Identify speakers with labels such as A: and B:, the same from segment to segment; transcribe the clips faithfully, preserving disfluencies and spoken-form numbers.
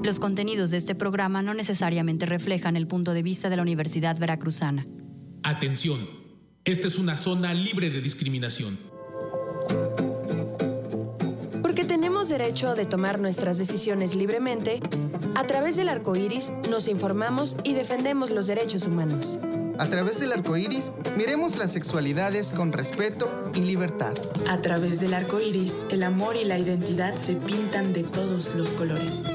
A: Los contenidos de este programa no necesariamente reflejan el punto de vista de la Universidad Veracruzana.
B: Atención, esta es una zona libre de discriminación.
C: Porque tenemos derecho de tomar nuestras decisiones libremente, a través del arco iris nos informamos y defendemos los derechos humanos.
D: A través del arco iris, miremos las sexualidades con respeto y libertad.
E: A través del arco iris, el amor y la identidad se pintan de todos los colores.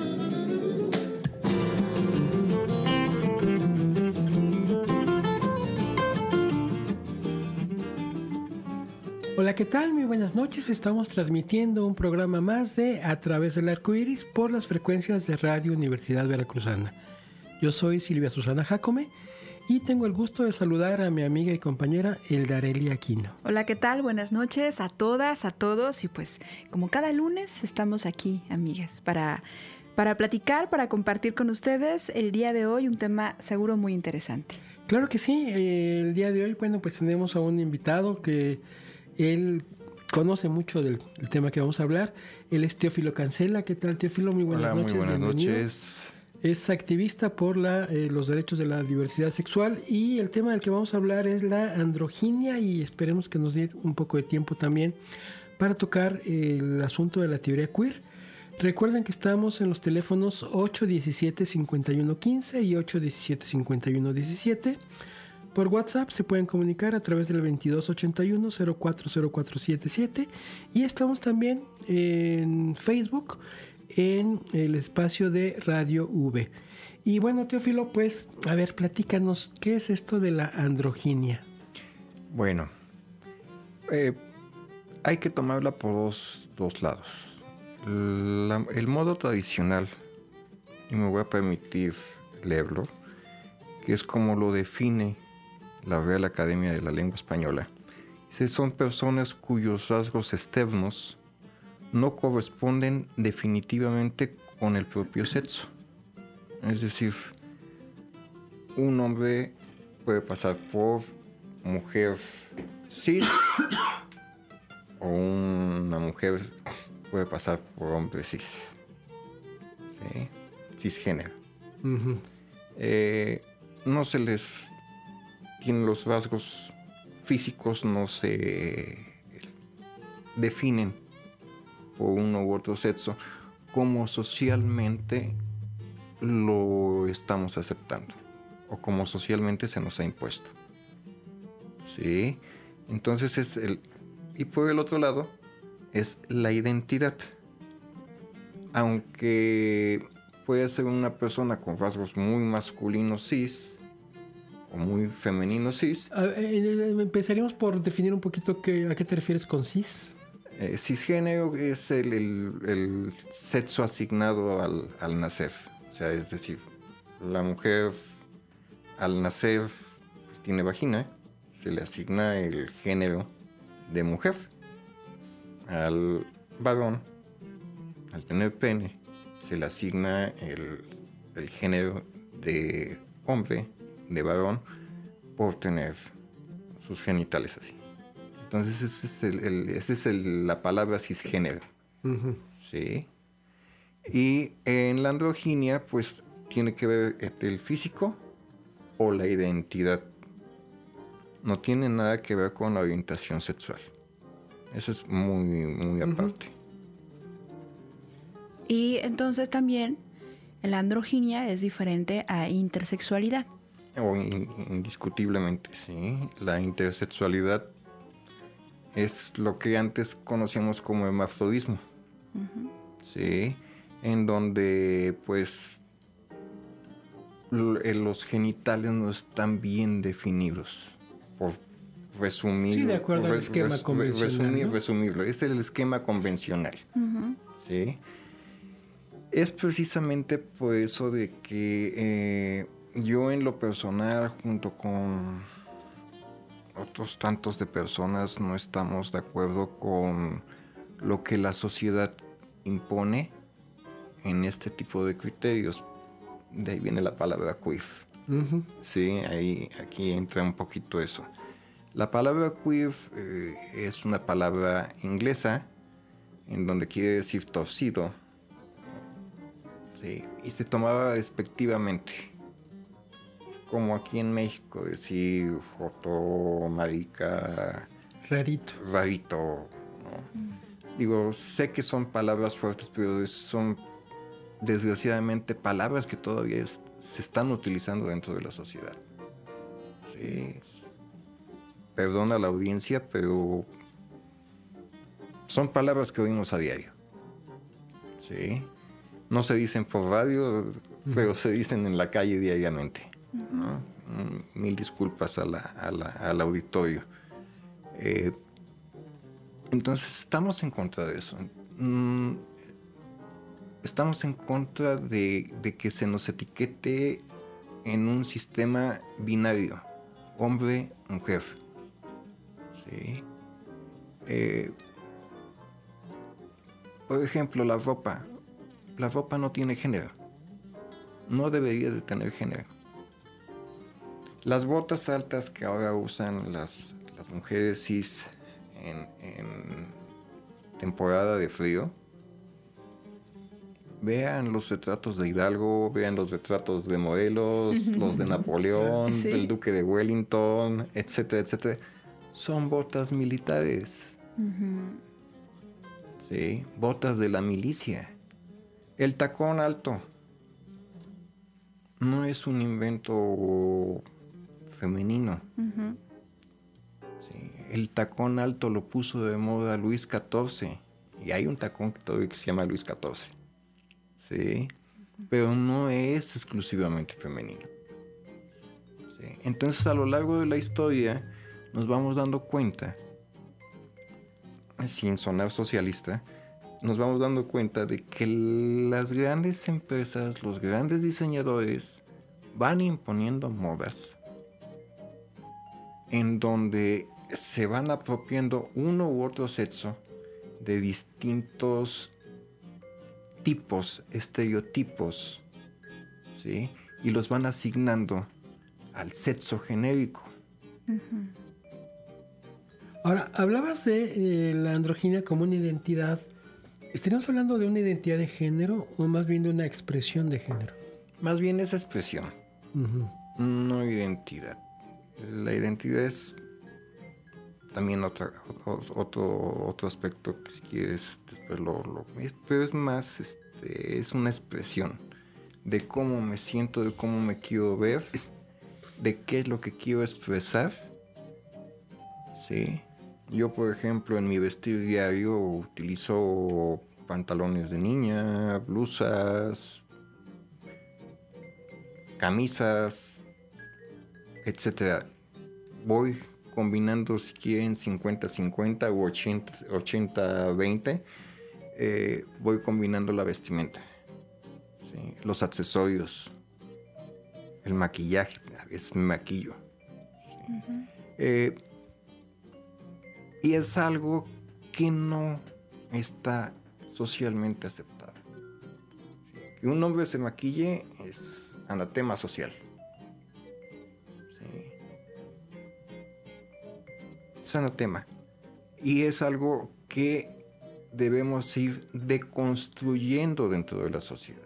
F: Hola, ¿qué tal? Muy buenas noches. Estamos transmitiendo un programa más de A través del arco iris por las frecuencias de Radio Universidad Veracruzana. Yo soy Silvia Susana Jácome y tengo el gusto de saludar a mi amiga y compañera Eldarely Aquino.
G: Hola, ¿qué tal? Buenas noches a todas, a todos. Y pues, como cada lunes, estamos aquí, amigas, para, para platicar, para compartir con ustedes el día de hoy un tema seguro muy interesante.
F: Claro que sí. Eh, el día de hoy, bueno, pues tenemos a un invitado que él conoce mucho del, del tema que vamos a hablar. Él es Teófilo Cancela. ¿Qué tal, Teófilo? Muy buenas
H: Hola,
F: noches.
H: muy buenas
F: Bienvenido.
H: noches.
F: Es activista por la, eh, los derechos de la diversidad sexual y el tema del que vamos a hablar es la androginia y esperemos que nos dé un poco de tiempo también para tocar el asunto de la teoría queer. Recuerden que estamos en los teléfonos ocho uno siete, cinco uno uno cinco y ocho uno siete, cinco uno uno siete. Por WhatsApp se pueden comunicar a través del veintidós ochenta y uno, cero cuatro cero cuatro siete siete y estamos también en Facebook en el espacio de Radio V. Y bueno, Teófilo, pues, a ver, platícanos, ¿qué es esto de la androginia?
H: Bueno, eh, hay que tomarla por dos, dos lados. La, el modo tradicional, y me voy a permitir leerlo, que es como lo define la Real Academia de la Lengua Española. Dice, son personas cuyos rasgos externos no corresponden definitivamente con el propio sexo. Es decir, un hombre puede pasar por mujer cis o una mujer puede pasar por hombre cis. ¿Sí? Cisgénero. Uh-huh. Eh, no se les... tienen los rasgos físicos, no se definen por uno u otro sexo, como socialmente lo estamos aceptando o como socialmente se nos ha impuesto. ¿Sí? Entonces es el... Y por el otro lado es la identidad. Aunque puede ser una persona con rasgos muy masculinos cis o muy femeninos cis.
F: A, eh, empezaríamos por definir un poquito qué, a qué te refieres con cis.
H: Eh, cisgénero es el, el, el sexo asignado al, al nacer. O sea, es decir, la mujer al nacer pues, tiene vagina, se le asigna el género de mujer. Al varón, al tener pene, se le asigna el, el género de hombre, de varón, por tener sus genitales así. Entonces, esa es, el, el, ese es el, la palabra cisgénero. Uh-huh. ¿Sí? Y en la androginia, pues, tiene que ver el físico o la identidad. No tiene nada que ver con la orientación sexual. Eso es muy, muy aparte.
G: Uh-huh. Y entonces también la androginia es diferente a intersexualidad.
H: O in, indiscutiblemente, sí. La intersexualidad es lo que antes conocíamos como hermafrodismo. Uh-huh. Sí, en donde pues l- los genitales no están bien definidos. Por resumir.
F: Sí, de acuerdo al
H: res,
F: esquema
H: res,
F: convencional.
H: Resumir,
F: ¿no?
H: resumirlo. Es el esquema convencional.
G: Uh-huh.
H: Sí. Es precisamente por eso de que eh, yo en lo personal, junto con otros tantos de personas, no estamos de acuerdo con lo que la sociedad impone en este tipo de criterios. De ahí viene la palabra queer. Uh-huh. Sí, ahí, aquí entra un poquito eso. La palabra queer eh, es una palabra inglesa en donde quiere decir torcido, ¿sí? Y se tomaba despectivamente. Como aquí en México, decir joto, marica,
F: Rarito.
H: rarito, ¿no? Mm. Digo, sé que son palabras fuertes, pero son desgraciadamente palabras que todavía es, se están utilizando dentro de la sociedad. Sí. Perdona a la audiencia, pero son palabras que oímos a diario. Sí. No se dicen por radio, uh-huh. pero se dicen en la calle diariamente. Uh-huh. ¿No? Mil disculpas a la, a la, al auditorio. Eh, entonces estamos en contra de eso. Mm, estamos en contra de, de que se nos etiquete en un sistema binario, hombre, mujer. ¿Sí? Eh, por ejemplo, la ropa. La ropa no tiene género. No debería de tener género. Las botas altas que ahora usan las, las mujeres cis en, en temporada de frío, vean los retratos de Hidalgo, vean los retratos de Morelos, los de Napoleón, ¿sí? Del Duque de Wellington, etcétera, etcétera. Son botas militares. Uh-huh. Sí, botas de la milicia. El tacón alto no es un invento femenino. Uh-huh. Sí, el tacón alto lo puso de moda Luis catorce. Y hay un tacón que todavía que se llama Luis catorce. Sí, uh-huh. Pero no es exclusivamente femenino. Sí. Entonces, a lo largo de la historia, nos vamos dando cuenta, sin sonar socialista, nos vamos dando cuenta de que las grandes empresas, los grandes diseñadores, van imponiendo modas en donde se van apropiando uno u otro sexo de distintos tipos, estereotipos, ¿sí? Y los van asignando al sexo genérico.
F: Uh-huh. Ahora, hablabas de eh, la androginia como una identidad. ¿Estaríamos hablando de una identidad de género o más bien de una expresión de género?
H: Más bien esa expresión, uh-huh. No identidad. La identidad es también otra, otro, otro aspecto que si quieres después lo, lo pero es más, este, es una expresión de cómo me siento, de cómo me quiero ver, de qué es lo que quiero expresar, ¿sí? Yo, por ejemplo, en mi vestir diario utilizo pantalones de niña, blusas, camisas, etcétera. Voy combinando, si quieren, cincuenta cincuenta u ochenta veinte. Eh, voy combinando la vestimenta, ¿sí? Los accesorios, el maquillaje, es mi maquillo. ¿Sí? Uh-huh. Eh, y es algo que no está socialmente aceptado. ¿Sí? Que un hombre se maquille es anatema social. ¿Sí? Es anatema. Y es algo que debemos ir deconstruyendo dentro de la sociedad.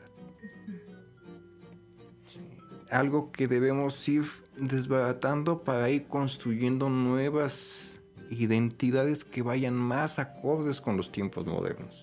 H: ¿Sí? Algo que debemos ir desbaratando para ir construyendo nuevas identidades que vayan más acordes con los tiempos modernos.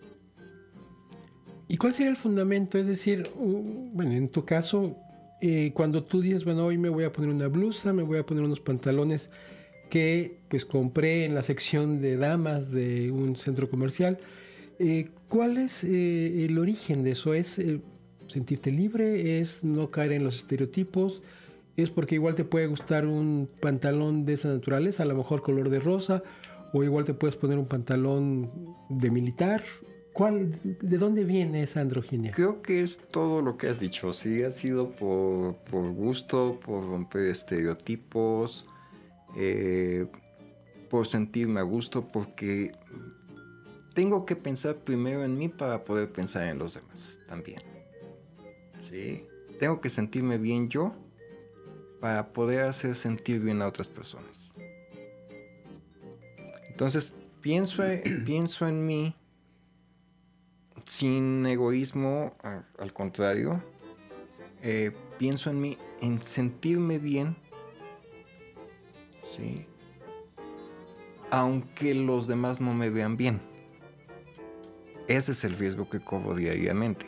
F: ¿Y cuál sería el fundamento? Es decir, uh, bueno, en tu caso, eh, cuando tú dices, bueno, hoy me voy a poner una blusa, me voy a poner unos pantalones que pues compré en la sección de damas de un centro comercial, eh, ¿cuál es eh, el origen de eso? ¿Es eh, sentirte libre? ¿Es no caer en los estereotipos? ¿Es porque igual te puede gustar un pantalón de esa naturaleza, a lo mejor color de rosa, o igual te puedes poner un pantalón de militar? ¿Cuál, ¿De dónde viene esa androginia?
H: Creo que es todo lo que has dicho. Sí, ha sido por, por gusto, por romper estereotipos, eh, por sentirme a gusto, porque tengo que pensar primero en mí para poder pensar en los demás también. Sí, tengo que sentirme bien yo para poder hacer sentir bien a otras personas. Entonces, pienso, pienso en mí, sin egoísmo, a, al contrario, eh, pienso en mí, en sentirme bien, ¿sí? Aunque los demás no me vean bien. Ese es el riesgo que corro diariamente.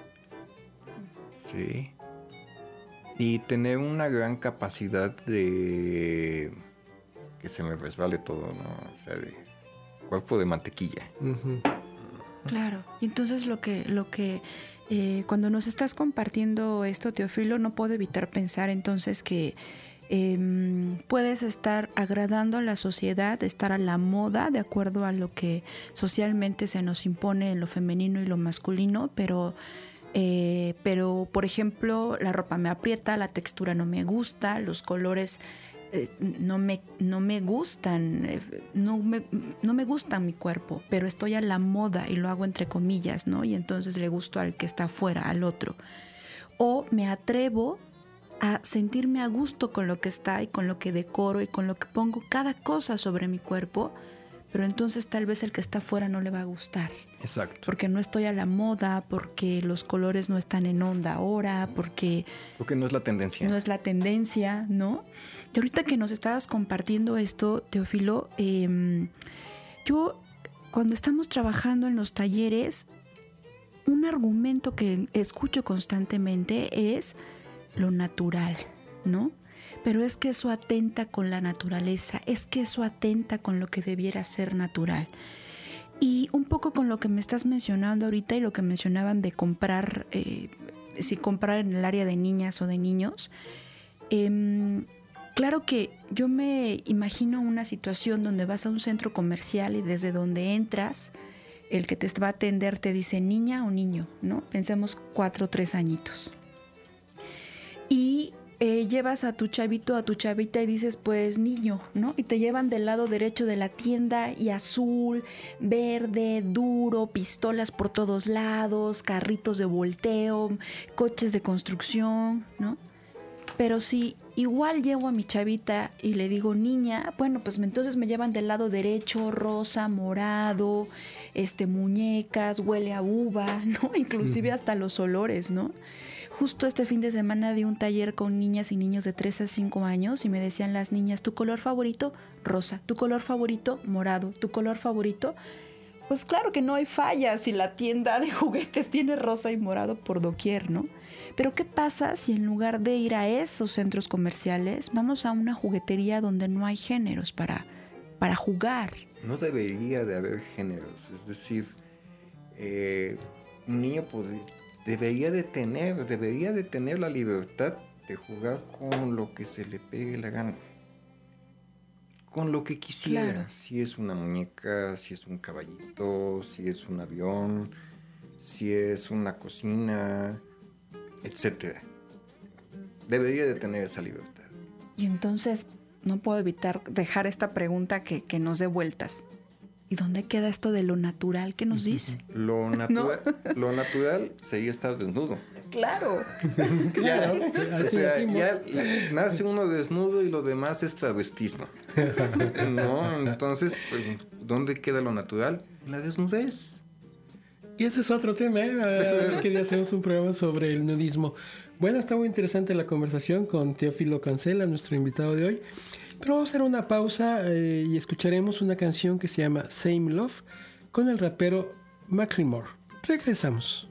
H: Sí. Y tener una gran capacidad de que se me resbale todo, ¿no? O sea, de cuerpo de mantequilla.
F: Uh-huh.
G: Claro. Y entonces lo que, lo que eh, cuando nos estás compartiendo esto, Teófilo, no puedo evitar pensar entonces que eh, puedes estar agradando a la sociedad, estar a la moda de acuerdo a lo que socialmente se nos impone en lo femenino y lo masculino, pero Eh, pero, por ejemplo, la ropa me aprieta, la textura no me gusta, los colores eh, no, me, no me gustan, eh, no, me, no me gustan mi cuerpo, pero estoy a la moda y lo hago entre comillas, ¿no? Y entonces le gusto al que está afuera, al otro. O me atrevo a sentirme a gusto con lo que está y con lo que decoro y con lo que pongo cada cosa sobre mi cuerpo, pero entonces tal vez el que está afuera no le va a gustar.
H: Exacto.
G: Porque no estoy a la moda, porque los colores no están en onda ahora, porque...
H: Porque no es la tendencia.
G: No es la tendencia, ¿no? Y ahorita que nos estabas compartiendo esto, Teófilo, eh, yo cuando estamos trabajando en los talleres, un argumento que escucho constantemente es lo natural, ¿no? Pero es que eso atenta con la naturaleza, es que eso atenta con lo que debiera ser natural. Y un poco con lo que me estás mencionando ahorita y lo que mencionaban de comprar, eh, si comprar en el área de niñas o de niños, eh, claro que yo me imagino una situación donde vas a un centro comercial y desde donde entras, el que te va a atender te dice niña o niño, ¿no? Pensemos cuatro o tres añitos. Y Eh, llevas a tu chavito, a tu chavita y dices, pues niño, ¿no? Y te llevan del lado derecho de la tienda y azul, verde, duro, pistolas por todos lados, carritos de volteo, coches de construcción, ¿no? Pero si igual llevo a mi chavita y le digo niña, bueno, pues entonces me llevan del lado derecho, rosa, morado, este, muñecas, huele a uva, ¿no? Inclusive hasta los olores, ¿no? Justo este fin de semana di un taller con niñas y niños de tres a cinco años y me decían las niñas, ¿tu color favorito? Rosa. ¿Tu color favorito? Morado. ¿Tu color favorito? Pues claro que no hay falla si la tienda de juguetes tiene rosa y morado por doquier, ¿no? Pero ¿qué pasa si en lugar de ir a esos centros comerciales vamos a una juguetería donde no hay géneros para, para jugar?
H: No debería de haber géneros, es decir, eh, un niño podría... Debería de tener, debería de tener la libertad de jugar con lo que se le pegue la gana. Con lo que quisiera. Claro. Si es una muñeca, si es un caballito, si es un avión, si es una cocina, etcétera. Debería de tener esa libertad.
G: Y entonces no puedo evitar dejar esta pregunta que, que nos dé vueltas. ¿Y dónde queda esto de lo natural que nos dice?
H: Lo, natura- ¿No? Lo natural sería estar desnudo.
G: Claro.
H: Ya, o sea, ya nace uno desnudo y lo demás es travestismo. ¿No? Entonces, pues, ¿dónde queda lo natural? La desnudez.
F: Y ese es otro tema, ¿eh? Que día hacemos un programa sobre el nudismo. Bueno, está muy interesante la conversación con Teófilo Cancela, nuestro invitado de hoy. Pero vamos a hacer una pausa eh, y escucharemos una canción que se llama Same Love con el rapero Macklemore. Regresamos.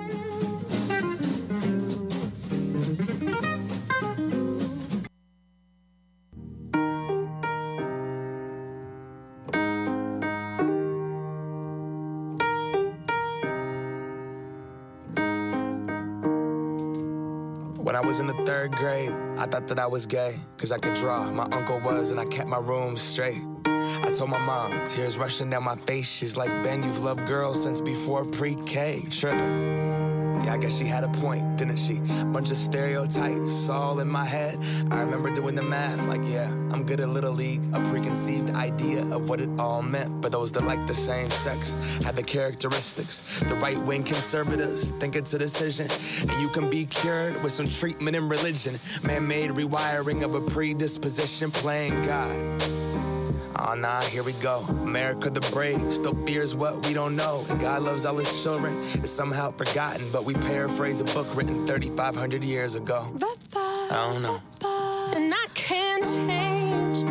I: When I was in the third grade, I thought that I was gay, cause I could draw, my uncle was, and I kept my room straight. I told my mom, tears rushing down my face, she's like, Ben, you've loved girls since before pre-K, tripping. Yeah, I guess she had a point, didn't she? Bunch of stereotypes all in my head. I remember doing the math, like, yeah, I'm good at Little League. A preconceived idea of what it all meant. But those that like the same sex had the characteristics. The right-wing conservatives think it's a decision. And you can be cured with some treatment in religion. Man-made rewiring of a predisposition, playing God. Oh nah, here we go. America the brave still fears what we don't know. And God loves all his children. It's somehow forgotten, but we paraphrase a book written thirty-five hundred years ago. I don't know.
C: And I can't change,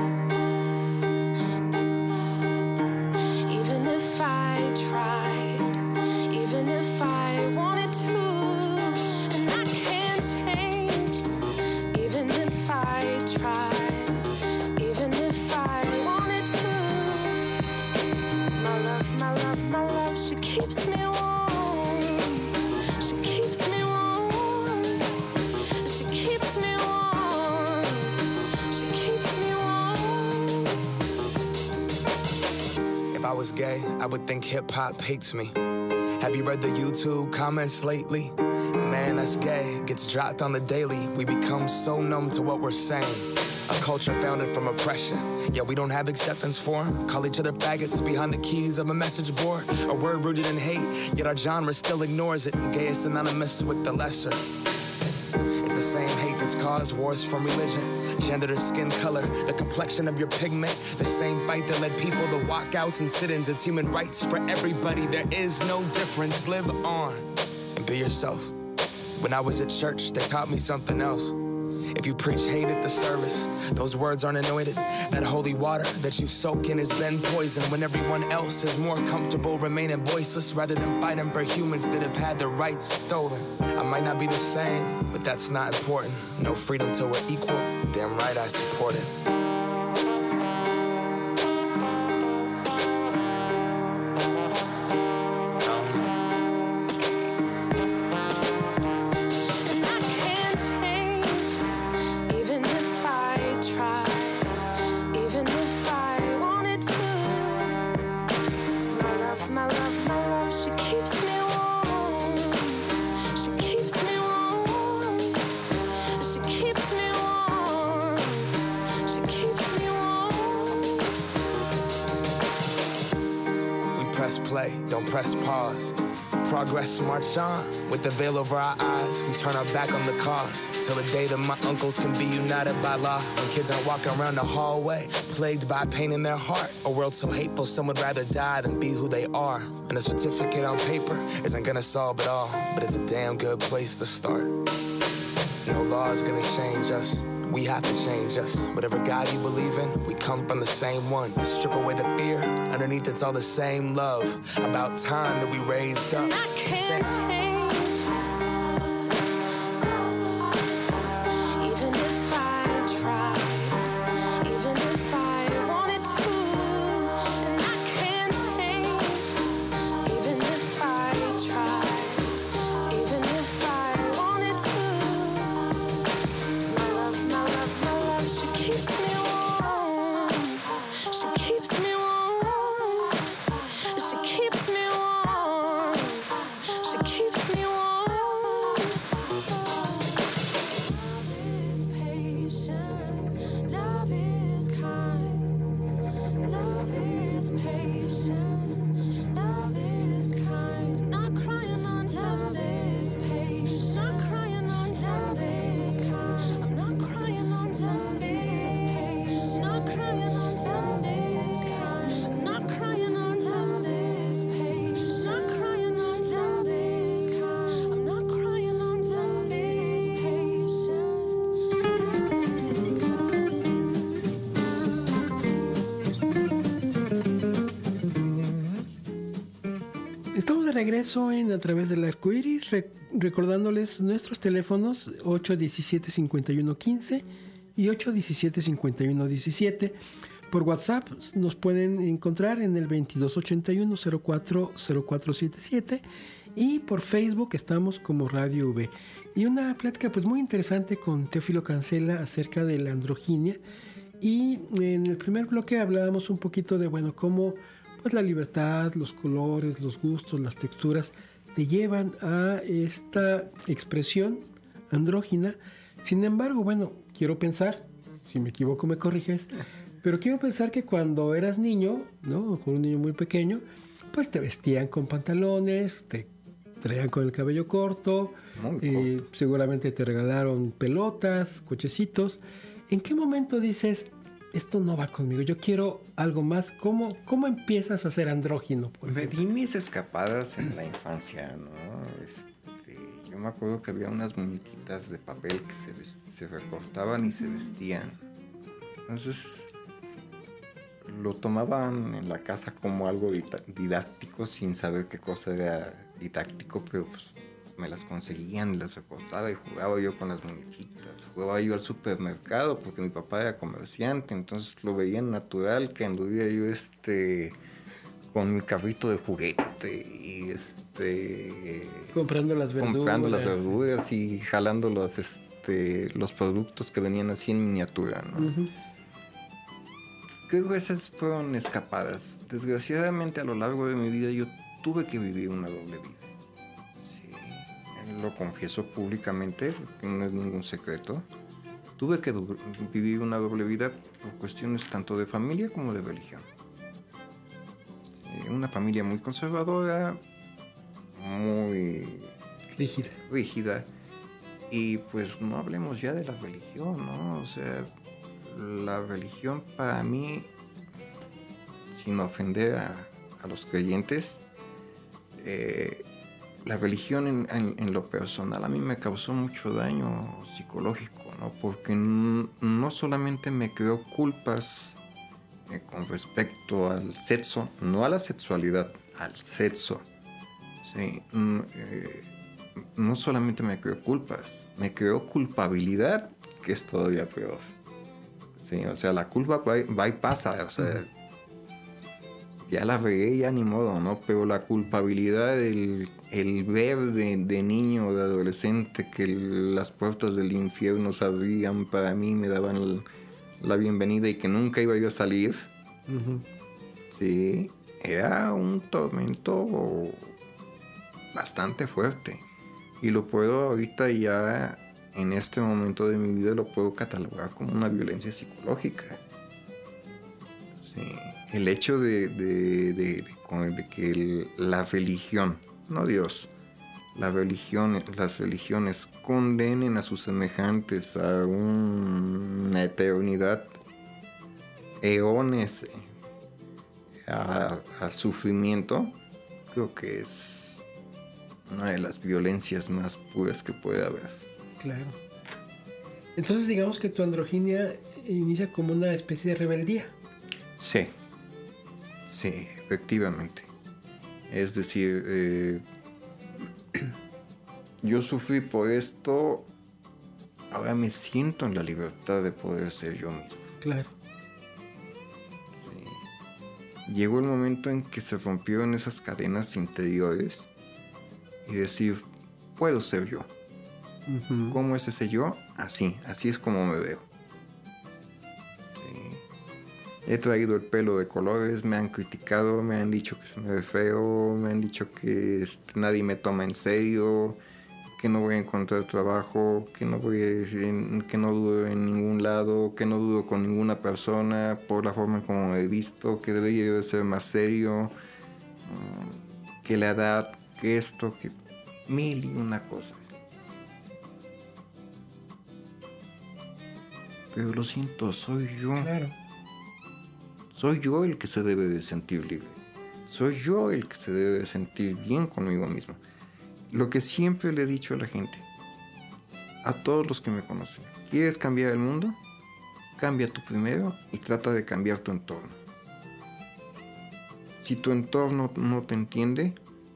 C: even if I tried, even if I wanted to. And I can't change, even if I tried, even if I wanted to. My love, my love, my love, she keeps me warm. She keeps me warm. She keeps me warm. She keeps me warm.
I: If I was gay, I would think hip-hop hates me. Have you read the YouTube comments lately? Man, that's gay, gets dropped on the daily. We become so numb to what we're saying. A culture founded from oppression. Yeah, we don't have acceptance for 'em. Call each other faggots behind the keys of a message board. A word rooted in hate, yet our genre still ignores it. Gay is synonymous with the lesser. It's the same hate that's caused wars from religion, gender to skin color, the complexion of your pigment. The same fight that led people to walkouts and sit-ins. It's human rights for everybody. There is no difference. Live on and be yourself. When I was at church, they taught me something else. If you preach hate at the service, those words aren't anointed. That holy water that you soak in has been poisoned when everyone else is more comfortable remaining voiceless rather than fighting for humans that have had their rights stolen. I might not be the same, but that's not important. No freedom till we're equal. Damn right I support it. Press play, don't press pause. Progress march on. With the veil over our eyes, we turn our back on the cause. Till the day that my uncles can be united by law. When kids aren't walking around the hallway, plagued by pain in their heart. A world so hateful, some would rather die than be who they are. And a certificate on paper isn't gonna solve it all, but it's a damn good place to start. No law is gonna change us. We have to change us. Whatever God you believe in, we come from the same one. Strip away the fear, underneath it's all the same love. About time that we raised up.
C: And I can't change, even if I tried, even if I wanted to. And I can't change, even if I tried, even if I wanted to. My love, my love, my love, she keeps me warm. She keeps me warm. She keeps me warm. She keeps me warm. Love is patient. Love is kind. Love is patient. Love is kind. Not crying on Sundays, patient. Not crying on Sundays, cause I'm not crying on Sundays, patient. Not crying on Sundays, cause I'm not crying on Sundays, patient. Not crying on Sundays, cause I'm not crying on Sundays, patient.
F: Estamos de regreso en A Través del Arco Iris, re- recordándoles nuestros teléfonos ocho diecisiete cincuenta y uno quince y ocho diecisiete cincuenta y uno diecisiete. Por WhatsApp nos pueden encontrar en el veintidós ochenta y uno cero cuatro cero cuatro setenta y siete y por Facebook estamos como Radio V. Y una plática pues muy interesante con Teófilo Cancela acerca de la androginia. Y en el primer bloque hablábamos un poquito de bueno cómo pues la libertad, los colores, los gustos, las texturas te llevan a esta expresión andrógina. Sin embargo, bueno, quiero pensar, si me equivoco me corriges, pero quiero pensar que cuando eras niño, ¿no? Con un niño muy pequeño, pues te vestían con pantalones, te traían con el cabello corto, eh, corto. Seguramente te regalaron pelotas, cochecitos. ¿En qué momento dices, esto no va conmigo, yo quiero algo más. ¿Cómo, cómo empiezas a ser andrógino?
H: Me di mis escapadas en la infancia, ¿no? Este, yo me acuerdo que había unas muñequitas de papel que se, se recortaban y se vestían. Entonces lo tomaban en la casa como algo didáctico sin saber qué cosa era didáctico, pero pues me las conseguían, las recortaba y jugaba yo con las muñequitas. Jugaba yo al supermercado porque mi papá era comerciante, entonces lo veían natural que anduviera yo este con mi carrito de juguete y este
F: comprando las verduras,
H: comprando las verduras y jalando los este los productos que venían así en miniatura, ¿no? Uh-huh. Creo que esas fueron escapadas. Desgraciadamente a lo largo de mi vida yo tuve que vivir una doble vida. Sí, lo confieso públicamente, porque no es ningún secreto. Tuve que do- vivir una doble vida por cuestiones tanto de familia como de religión. Sí, una familia muy conservadora, muy
F: rígida.
H: rígida. Y pues no hablemos ya de la religión, ¿no? O sea, la religión para mí, sin ofender a, a los creyentes, eh, la religión en, en, en lo personal a mí me causó mucho daño psicológico, ¿no? Porque n- no solamente me creó culpas eh, con respecto al sexo, no a la sexualidad, al sexo. Sí, mm, eh, no solamente me creó culpas, me creó culpabilidad, que es todavía peor. Sí, o sea, la culpa va, va y pasa, o sea, ya la regué, ya ni modo, ¿no? Pero la culpabilidad, el, el ver de, de niño o de adolescente que el, las puertas del infierno se abrían para mí, me daban el, la bienvenida y que nunca iba yo a salir, uh-huh. Sí, era un tormento bastante fuerte. Y lo puedo ahorita ya, en este momento de mi vida, lo puedo catalogar como una violencia psicológica. Sí. El hecho de, de, de, de, de que el, la religión, no Dios, la religión, las religiones condenen a sus semejantes a un, una eternidad, eones, a, al sufrimiento, creo que es una de las violencias más puras que puede haber.
F: Claro. Entonces digamos que tu androginia inicia como una especie de rebeldía.
H: Sí, sí, efectivamente. Es decir, eh, yo sufrí por esto, ahora me siento en la libertad de poder ser yo mismo.
F: Claro.
H: Sí. Llegó el momento en que se rompieron esas cadenas interiores y decir, puedo ser yo. Uh-huh. ¿Cómo es ese yo? Así, así es como me veo. Sí. He traído el pelo de colores, me han criticado, me han dicho que se me ve feo, me han dicho que este, nadie me toma en serio, que no voy a encontrar trabajo, que no voy a, que no duro en ningún lado, que no duro con ninguna persona por la forma en como me he visto, que debería yo de ser más serio, que la edad, que esto, que mil y una cosa. Pero lo siento, soy yo.
F: Claro.
H: Soy yo el que se debe de sentir libre. Soy yo el que se debe de sentir bien conmigo mismo. Lo que siempre le he dicho a la gente, a todos los que me conocen, ¿quieres cambiar el mundo? Cambia tú primero y trata de cambiar tu entorno. Si tu entorno no te entiende,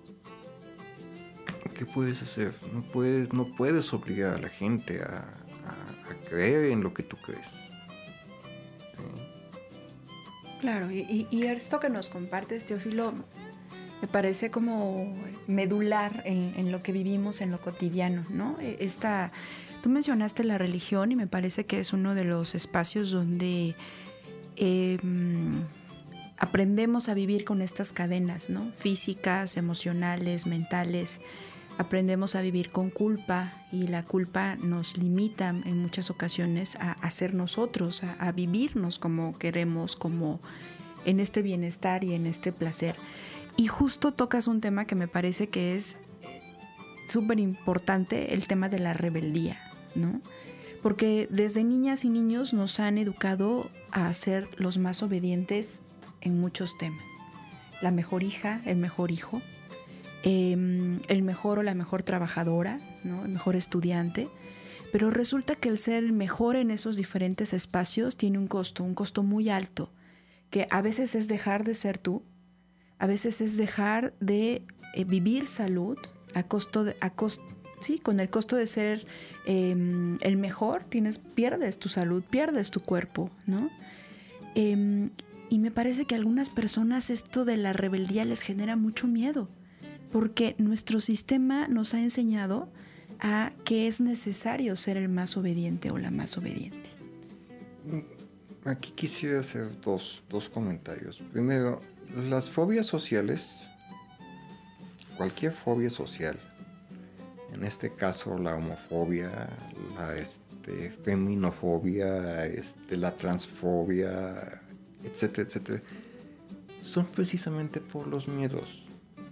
H: ¿qué puedes hacer? No puedes, no puedes obligar a la gente a, a, a creer en lo que tú crees. ¿Sí?
G: Claro, y, y esto que nos compartes, Teófilo, me parece como medular en, en lo que vivimos en lo cotidiano, ¿no? Esta, tú mencionaste la religión y me parece que es uno de los espacios donde eh, aprendemos a vivir con estas cadenas, ¿no? Físicas, emocionales, mentales. Aprendemos a vivir con culpa y la culpa nos limita en muchas ocasiones a, a ser nosotros, a, a vivirnos como queremos, como en este bienestar y en este placer. Y justo tocas un tema que me parece que es súper importante, el tema de la rebeldía, ¿no? Porque desde niñas y niños nos han educado a ser los más obedientes en muchos temas. La mejor hija, el mejor hijo, eh, el mejor o la mejor trabajadora, ¿no? El mejor estudiante. Pero resulta que el ser el mejor en esos diferentes espacios tiene un costo, un costo muy alto, que a veces es dejar de ser tú, a veces es dejar de eh, vivir salud a costo de, a costo, sí, con el costo de ser eh, el mejor, tienes, pierdes tu salud, pierdes tu cuerpo, ¿no? Eh, y me parece que a algunas personas esto de la rebeldía les genera mucho miedo, porque nuestro sistema nos ha enseñado a que es necesario ser el más obediente o la más obediente.
H: Aquí quisiera hacer dos, dos comentarios. Primero, las fobias sociales, cualquier fobia social, en este caso la homofobia, la este, feminofobia, este, la transfobia, etcétera, etcétera, son precisamente por los miedos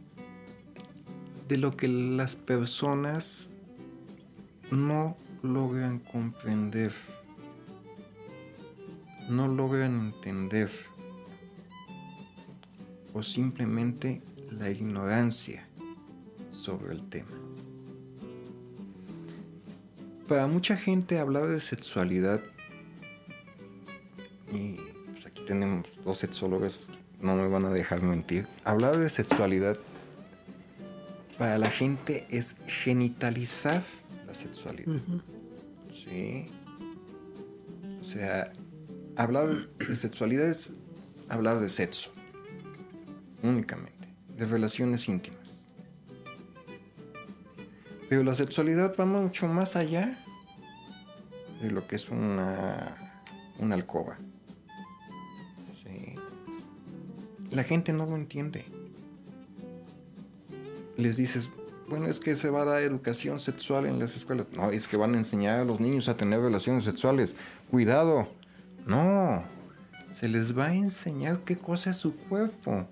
H: de lo que las personas no logran comprender, no logran entender, o simplemente la ignorancia sobre el tema. Para mucha gente hablar de sexualidad, y pues aquí tenemos dos sexólogos, no me van a dejar mentir, hablar de sexualidad para la gente es genitalizar la sexualidad. Uh-huh. Sí. O sea, hablar de sexualidad es hablar de sexo, únicamente, de relaciones íntimas. Pero la sexualidad va mucho más allá de lo que es una, una alcoba. Sí. La gente no lo entiende. Les dices, bueno, es que se va a dar educación sexual en las escuelas. No, es que van a enseñar a los niños a tener relaciones sexuales. Cuidado. No. Se les va a enseñar qué cosa es su cuerpo.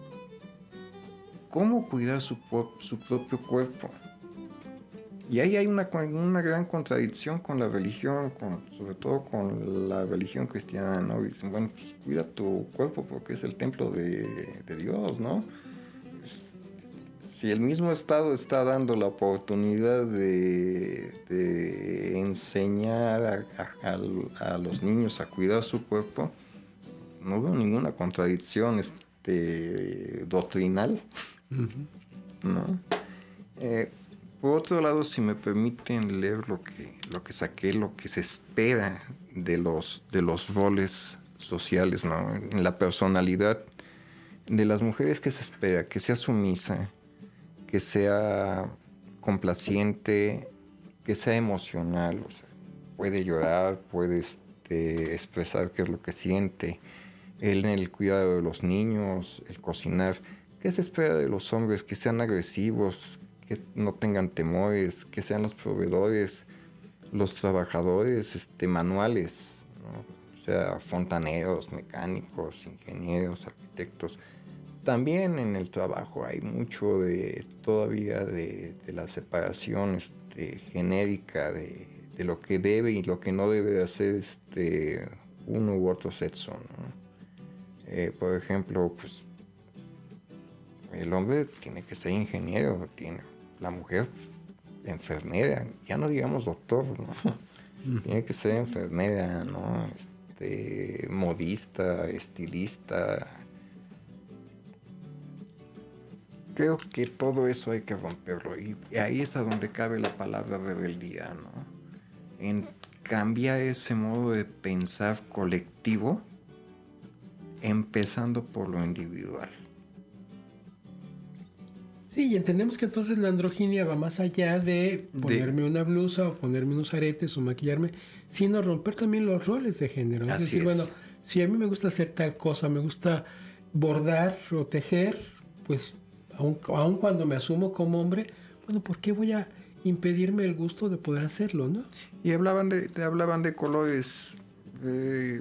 H: Cómo cuidar su, su propio cuerpo. Y ahí hay una, una gran contradicción con la religión, con, sobre todo con la religión cristiana, ¿no? Dicen, bueno, pues cuida tu cuerpo porque es el templo de, de Dios, ¿no? Si el mismo Estado está dando la oportunidad de, de enseñar a, a, a los niños a cuidar su cuerpo, no veo ninguna contradicción este, doctrinal, uh-huh. ¿no? Eh, por otro lado, si me permiten leer lo que, lo que saqué, lo que se espera de los, de los roles sociales, ¿no? En la personalidad de las mujeres, que se espera que sea sumisa, que sea complaciente, que sea emocional, o sea, puede llorar, puede este, expresar qué es lo que siente, él en el cuidado de los niños, el cocinar. ¿Qué se espera de los hombres? Que sean agresivos, que no tengan temores, que sean los proveedores, los trabajadores este, manuales, ¿no? O sea, fontaneros, mecánicos, ingenieros, arquitectos. También en el trabajo hay mucho de todavía de, de la separación este, genérica de, de lo que debe y lo que no debe hacer este, uno u otro sexo, ¿no? Eh, por ejemplo, pues el hombre tiene que ser ingeniero, tiene, la mujer enfermera, ya no digamos doctor, ¿no? Uh-huh. Tiene que ser enfermera, ¿no? Este, modista, estilista. Creo que todo eso hay que romperlo y ahí es a donde cabe la palabra rebeldía, ¿no? En cambiar ese modo de pensar colectivo, empezando por lo individual.
F: Sí, y entendemos que entonces la androginia va más allá de ponerme de... una blusa o ponerme unos aretes o maquillarme, sino romper también los roles de género. Es
H: Así
F: decir,
H: es.
F: Bueno, si a mí me gusta hacer tal cosa, me gusta bordar o tejer, pues aun, aun cuando me asumo como hombre, bueno, ¿por qué voy a impedirme el gusto de poder hacerlo, no?
H: Y hablaban de, de hablaban de colores. Eh,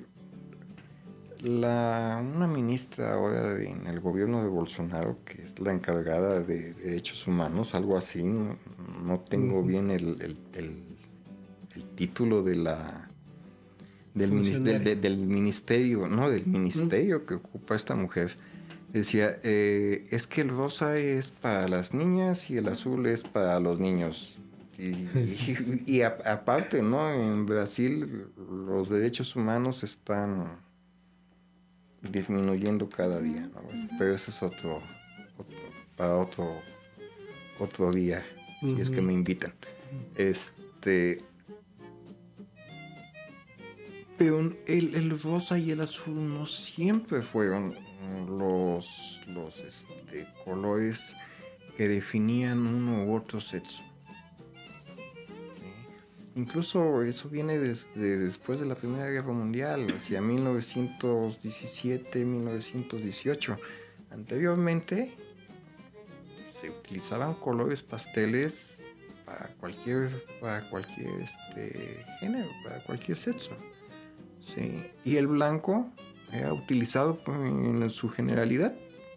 H: La, una ministra ahora de, en el gobierno de Bolsonaro, que es la encargada de, de derechos humanos, algo así, no, no tengo uh-huh. bien el, el, el, el título de la del, ministerio, de, del ministerio, no, del ministerio mm. que ocupa esta mujer. Decía, eh, es que el rosa es para las niñas y el azul es para los niños. Y, y, y a, aparte, ¿no? En Brasil los derechos humanos están disminuyendo cada día, ¿no? Pero eso es otro, otro para otro otro día, uh-huh. si es que me invitan. Este, pero el, el rosa y el azul no siempre fueron los, los este, colores que definían uno u otro sexo. ¿Sí? Incluso eso viene desde después de la Primera Guerra Mundial, hacia mil novecientos diecisiete, mil novecientos dieciocho. Anteriormente se utilizaban colores pasteles para cualquier, para cualquier este, género, para cualquier sexo. ¿Sí? Y el blanco era utilizado en su generalidad.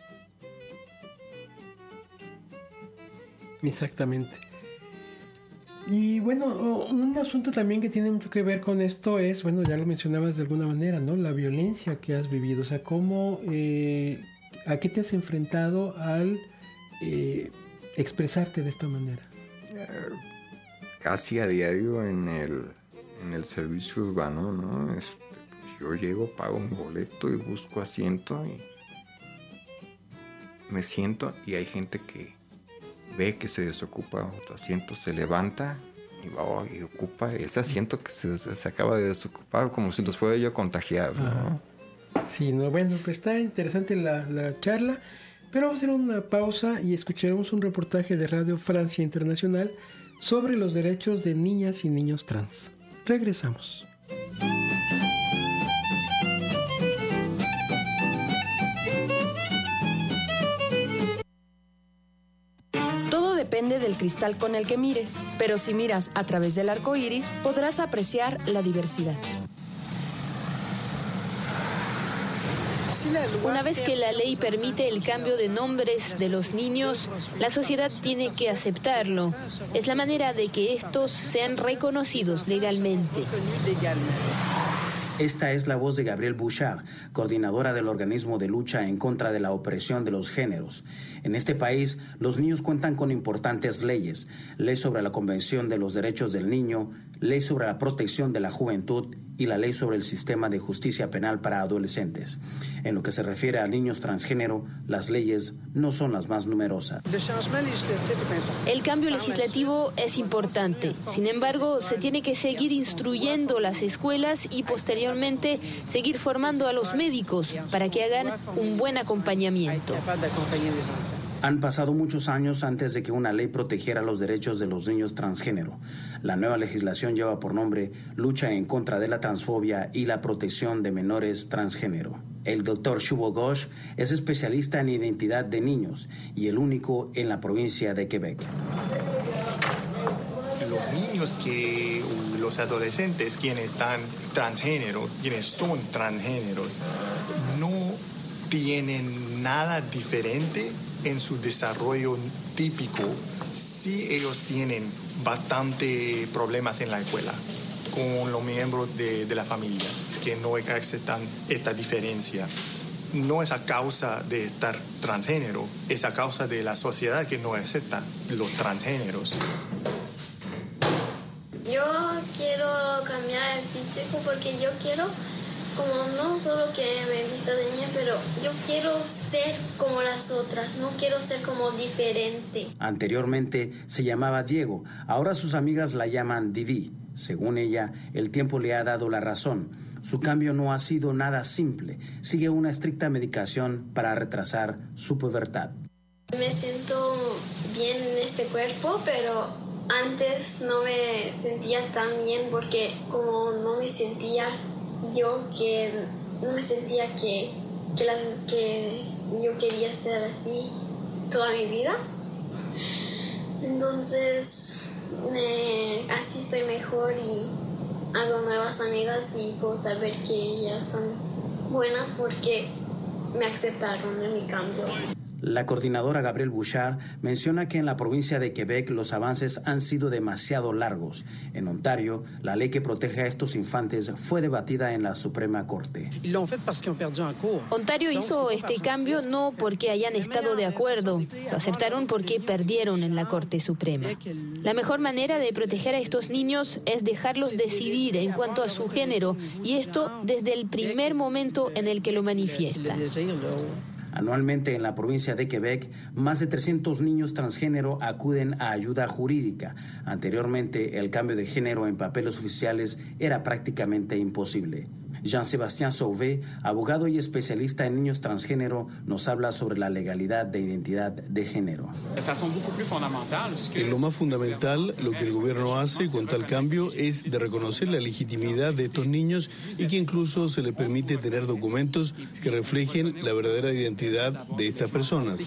F: Exactamente. Y bueno, un asunto también que tiene mucho que ver con esto es, bueno, ya lo mencionabas de alguna manera, ¿no? La violencia que has vivido, o sea, cómo, eh, ¿a qué te has enfrentado al eh, expresarte de esta manera?
H: Eh, casi a diario en el, en el servicio urbano, ¿no? Este, pues yo llego, pago mi boleto y busco asiento y me siento y hay gente que ve que se desocupa otro asiento, se levanta y va y ocupa ese asiento que se, se acaba de desocupar, como si los fuera yo a contagiar, ¿no?
F: Sí, no, bueno, pues está interesante la, la charla, pero vamos a hacer una pausa y escucharemos un reportaje de Radio Francia Internacional sobre los derechos de niñas y niños trans. Regresamos.
A: Depende del cristal con el que mires, pero si miras a través del arco iris, podrás apreciar la diversidad.
J: Una vez que la ley permite el cambio de nombres de los niños, la sociedad tiene que aceptarlo. Es la manera de que estos sean reconocidos legalmente.
K: Esta es la voz de Gabrielle Bouchard, coordinadora del organismo de lucha en contra de la opresión de los géneros. En este país, los niños cuentan con importantes leyes: ley sobre la Convención de los Derechos del Niño, ley sobre la protección de la juventud y la ley sobre el sistema de justicia penal para adolescentes. En lo que se refiere a niños transgénero, las leyes no son las más numerosas.
J: El cambio legislativo es importante. Sin embargo, se tiene que seguir instruyendo las escuelas y posteriormente seguir formando a los médicos para que hagan un buen acompañamiento.
K: Han pasado muchos años antes de que una ley protegiera los derechos de los niños transgénero. La nueva legislación lleva por nombre Lucha en contra de la transfobia y la protección de menores transgénero. El doctor Shubo Ghosh es especialista en identidad de niños y el único en la provincia de Quebec.
L: Los niños que, los adolescentes quienes están transgénero, quienes son transgénero, no tienen nada diferente en su desarrollo típico. Sí, ellos tienen bastante problemas en la escuela con los miembros de, de la familia, es que no aceptan esta diferencia. No es a causa de estar transgénero, es a causa de la sociedad que no acepta los transgéneros.
M: Yo quiero cambiar el físico porque yo quiero, como no solo que me vista de niña, pero yo quiero ser como las otras, no quiero ser como diferente.
K: Anteriormente se llamaba Diego, ahora sus amigas la llaman Didi. Según ella, el tiempo le ha dado la razón. Su cambio no ha sido nada simple, sigue una estricta medicación para retrasar su pubertad.
M: Me siento bien en este cuerpo, pero antes no me sentía tan bien porque como no me sentía yo que no me sentía que, que, la, que yo quería ser así toda mi vida. Entonces eh, así estoy mejor y hago nuevas amigas y puedo saber que ellas son buenas porque me aceptaron en mi cambio.
K: La coordinadora Gabrielle Bouchard menciona que en la provincia de Quebec los avances han sido demasiado largos. En Ontario, la ley que protege a estos infantes fue debatida en la Suprema Corte.
J: Ontario hizo este cambio no porque hayan estado de acuerdo, lo aceptaron porque perdieron en la Corte Suprema. La mejor manera de proteger a estos niños es dejarlos decidir en cuanto a su género, y esto desde el primer momento en el que lo manifiestan.
K: Anualmente en la provincia de Quebec, más de trescientos niños transgénero acuden a ayuda jurídica. Anteriormente, el cambio de género en papeles oficiales era prácticamente imposible. Jean-Sébastien Sauvé, abogado y especialista en niños transgénero, nos habla sobre la legalidad de identidad de género.
N: En lo más fundamental, lo que el gobierno hace con tal cambio es de reconocer la legitimidad de estos niños y que incluso se les permite tener documentos que reflejen la verdadera identidad de estas personas.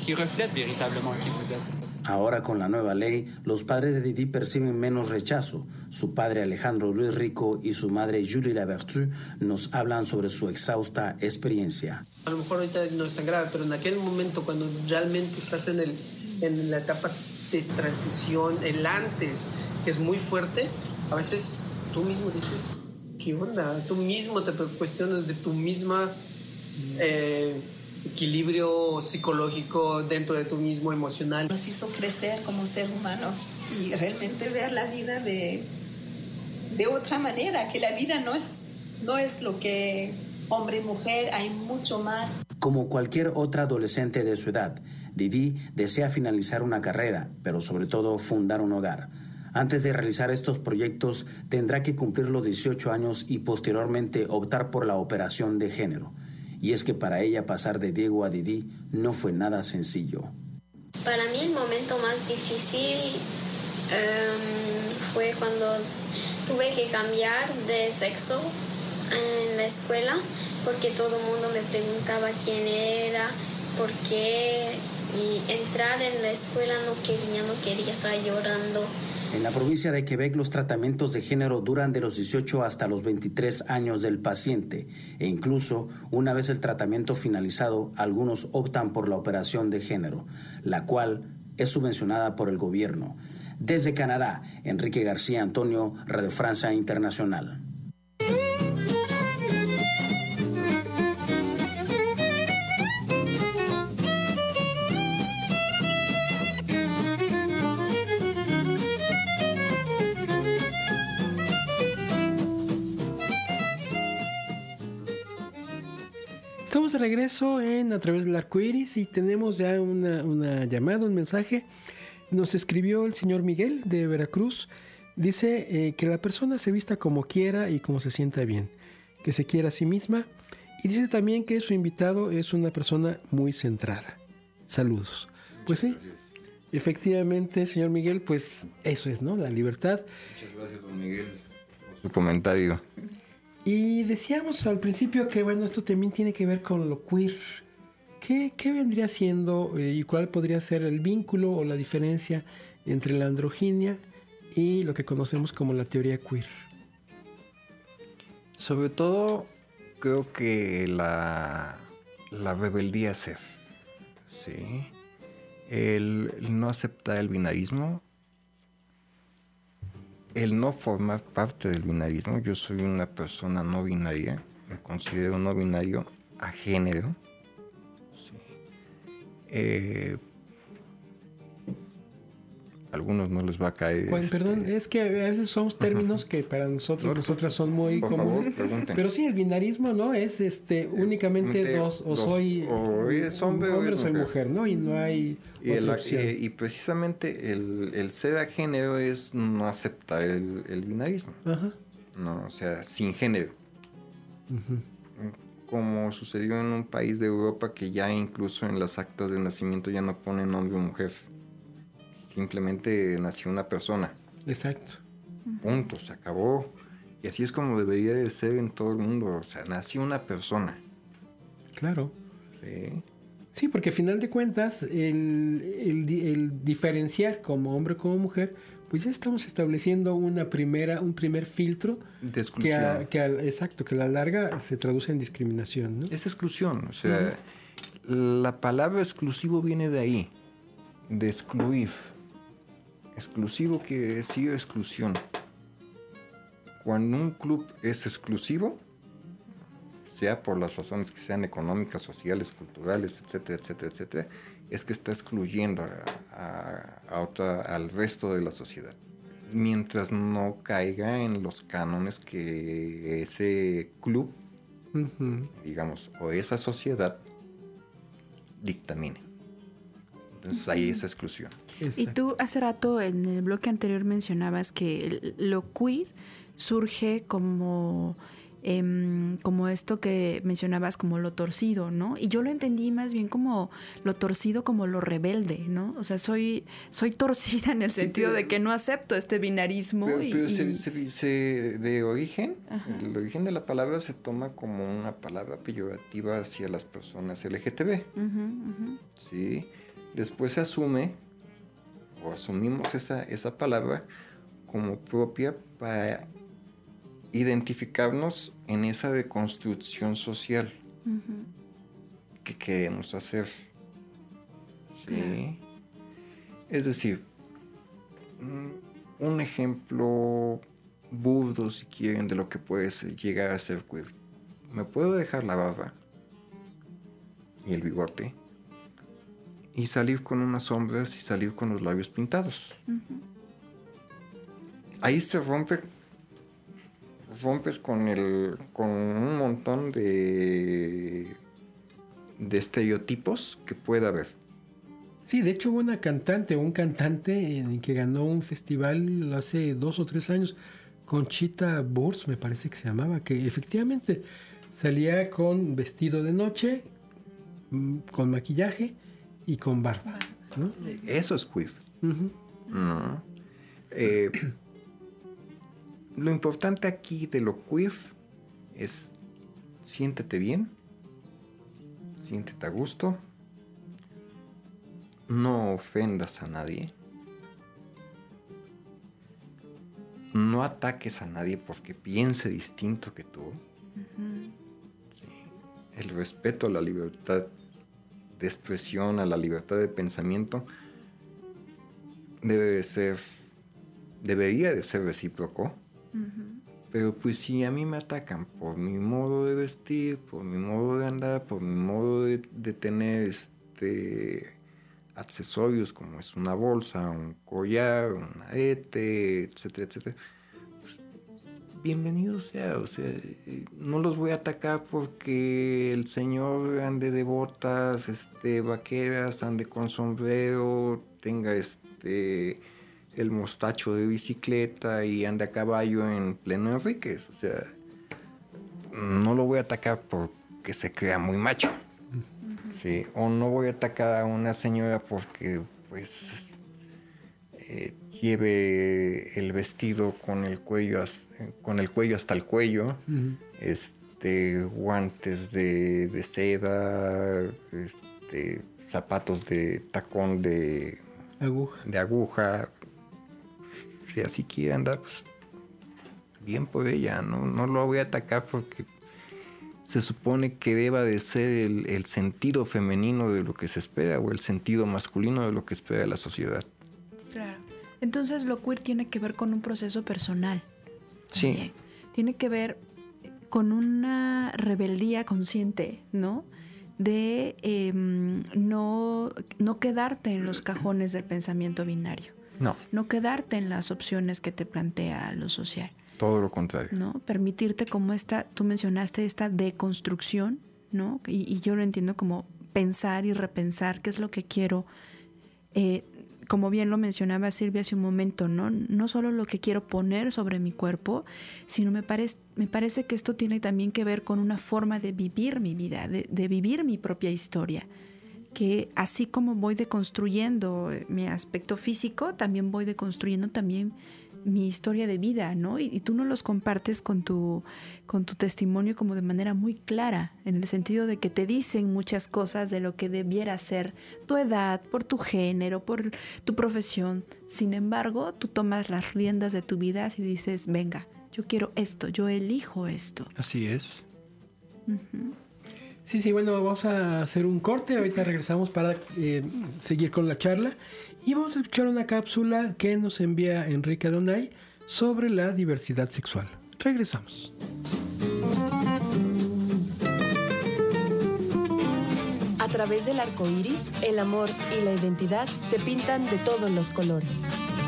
K: Ahora, con la nueva ley, los padres de Didi perciben menos rechazo. Su padre Alejandro Luis Rico y su madre Julie Lavertu nos hablan sobre su exhausta experiencia.
O: A lo mejor ahorita no es tan grave, pero en aquel momento cuando realmente estás en, el, en la etapa de transición, el antes, que es muy fuerte, a veces tú mismo dices, ¿qué onda? Tú mismo te cuestionas de tu misma... Eh, equilibrio psicológico dentro de tu mismo emocional.
P: Nos hizo crecer como seres humanos y realmente ver la vida de, de otra manera, que la vida no es, no es lo que hombre y mujer, hay mucho más.
K: Como cualquier otra adolescente de su edad, Didi desea finalizar una carrera, pero sobre todo fundar un hogar. Antes de realizar estos proyectos, tendrá que cumplir los dieciocho años y posteriormente optar por la operación de género. Y es que para ella pasar de Diego a Didi no fue nada sencillo.
M: Para mí el momento más difícil um, fue cuando tuve que cambiar de sexo en la escuela, porque todo el mundo me preguntaba quién era, por qué, y entrar en la escuela no quería, no quería, estaba llorando.
K: En la provincia de Quebec, los tratamientos de género duran de los dieciocho hasta los veintitrés años del paciente, e incluso, una vez el tratamiento finalizado, algunos optan por la operación de género, la cual es subvencionada por el gobierno. Desde Canadá, Enrique García Antonio, Radio Francia Internacional.
F: Estamos de regreso en A Través del Arco Iris y tenemos ya una, una llamada, un mensaje. Nos escribió el señor Miguel de Veracruz. Dice eh, que la persona se vista como quiera y como se sienta bien, que se quiera a sí misma. Y dice también que su invitado es una persona muy centrada. Saludos. Pues sí, efectivamente, señor Miguel, pues eso es, ¿no? La libertad.
H: Muchas gracias, don Miguel, por su comentario.
F: Y decíamos al principio que, bueno, esto también tiene que ver con lo queer. ¿Qué, qué vendría siendo eh, y cuál podría ser el vínculo o la diferencia entre la androginia y lo que conocemos como la teoría queer?
H: Sobre todo, creo que la, la rebeldía ser, ¿sí? El, el no aceptar el binarismo, el no formar parte del binarismo. Yo soy una persona no binaria, me considero no binario a género. Sí. Eh, algunos no les va a caer.
F: Bueno,
H: este...
F: perdón, es que a veces son términos que para nosotros, nosotras son muy
H: por
F: comunes.
H: Favor,
F: pero sí, el binarismo no es este únicamente eh, dos, o dos, soy
H: o es hombre,
F: hombre
H: o
F: soy mujer. mujer, ¿no? Y no hay
H: y,
F: otra
H: el,
F: opción.
H: Y, y precisamente el, el ser a género es no aceptar el, el binarismo.
F: Ajá.
H: No, o sea, sin género.
F: Uh-huh.
H: Como sucedió en un país de Europa que ya incluso en las actas de nacimiento ya no ponen hombre o mujer. Simplemente nació una persona.
F: Exacto.
H: Punto, se acabó. Y así es como debería de ser en todo el mundo. O sea, nació una persona.
F: Claro.
H: Sí.
F: Sí, porque al final de cuentas, el, el, el diferenciar como hombre o como mujer, pues ya estamos estableciendo una primera, un primer filtro
H: de exclusión.
F: Que a, que a, exacto, que a la larga se traduce en discriminación, ¿no?
H: Es exclusión. O sea, La palabra exclusivo viene de ahí, de excluir. Exclusivo quiere decir exclusión. Cuando un club es exclusivo, sea por las razones que sean económicas, sociales, culturales, etcétera, etcétera, etcétera, es que está excluyendo a, a, a otra, al resto de la sociedad. Mientras no caiga en los cánones que ese club, uh-huh. digamos, o esa sociedad dictamine. Entonces uh-huh. hay esa exclusión.
G: Exacto. Y tú hace rato en el bloque anterior mencionabas que lo queer surge como, eh, como esto que mencionabas como lo torcido, ¿no? Y yo lo entendí más bien como lo torcido, como lo rebelde, ¿no? O sea, soy, soy torcida en el sí, sentido pero, de que no acepto este binarismo.
H: Pero,
G: y,
H: pero
G: y...
H: Se, se, se, de origen, Ajá. el origen de la palabra se toma como una palabra peyorativa hacia las personas L G T B. Uh-huh, uh-huh. Sí. Después se asume, o asumimos esa, esa palabra como propia para identificarnos en esa deconstrucción social uh-huh. que queremos hacer. ¿Sí? Uh-huh. Es decir, un ejemplo burdo, si quieren, de lo que puede llegar a ser queer. Me puedo dejar la barba y el bigote y salir con unas sombras y salir con los labios pintados. Uh-huh. Ahí se rompe rompes con el con un montón de de estereotipos que pueda haber.
F: Sí, de hecho hubo una cantante, un cantante en que ganó un festival hace dos o tres años, Conchita Wurst, me parece que se llamaba, que efectivamente salía con vestido de noche, con maquillaje y con barba, ¿no?
H: Eso es queer. Uh-huh. No. Eh, lo importante aquí de lo queer es siéntete bien, siéntete a gusto, no ofendas a nadie, no ataques a nadie porque piense distinto que tú. Uh-huh. Sí. El respeto a la libertad de expresión, a la libertad de pensamiento debe de ser, debería de ser recíproco. Uh-huh. Pero pues si a mí me atacan por mi modo de vestir, por mi modo de andar, por mi modo de, de tener este accesorios como es una bolsa, un collar, un arete, etcétera, etcétera, pues, bienvenido sea. O sea, no los voy a atacar porque el señor ande de botas, este, vaqueras, ande con sombrero, tenga este el mostacho de bicicleta y ande a caballo en pleno Enríquez. O sea, no lo voy a atacar porque se crea muy macho. Sí, o no voy a atacar a una señora porque pues eh, lleve el vestido con el cuello hasta, con el cuello hasta el cuello, uh-huh. este guantes de, de seda, este, zapatos de tacón de
F: aguja.
H: De aguja. Si así quiere andar, pues bien por ella, no, no lo voy a atacar porque se supone que deba de ser el, el sentido femenino de lo que se espera o el sentido masculino de lo que espera la sociedad.
G: Claro. Entonces lo queer tiene que ver con un proceso personal.
H: Sí.
G: También. Tiene que ver con una rebeldía consciente, ¿no? De eh, no, no quedarte en los cajones del pensamiento binario.
H: No.
G: No quedarte en las opciones que te plantea lo social.
H: Todo lo contrario.
G: ¿No? Permitirte como esta, tú mencionaste esta deconstrucción, ¿no? Y, y yo lo entiendo como pensar y repensar qué es lo que quiero. Eh, como bien lo mencionaba Silvia hace un momento, ¿no? No solo lo que quiero poner sobre mi cuerpo, sino me, parece me parece que esto tiene también que ver con una forma de vivir mi vida, de, de vivir mi propia historia. Que así como voy deconstruyendo mi aspecto físico, también voy deconstruyendo también mi historia de vida, ¿no? Y, y tú nos los compartes con tu, con tu testimonio como de manera muy clara, en el sentido de que te dicen muchas cosas de lo que debiera ser tu edad, por tu género, por tu profesión. Sin embargo, tú tomas las riendas de tu vida y dices, venga, yo quiero esto, yo elijo esto.
H: Así es.
G: Uh-huh.
F: Sí, sí, bueno, vamos a hacer un corte, ahorita regresamos para eh, seguir con la charla y vamos a escuchar una cápsula que nos envía Enrique Adonay sobre la diversidad sexual. Regresamos.
A: A través del arco iris, el amor y la identidad se pintan de todos los colores.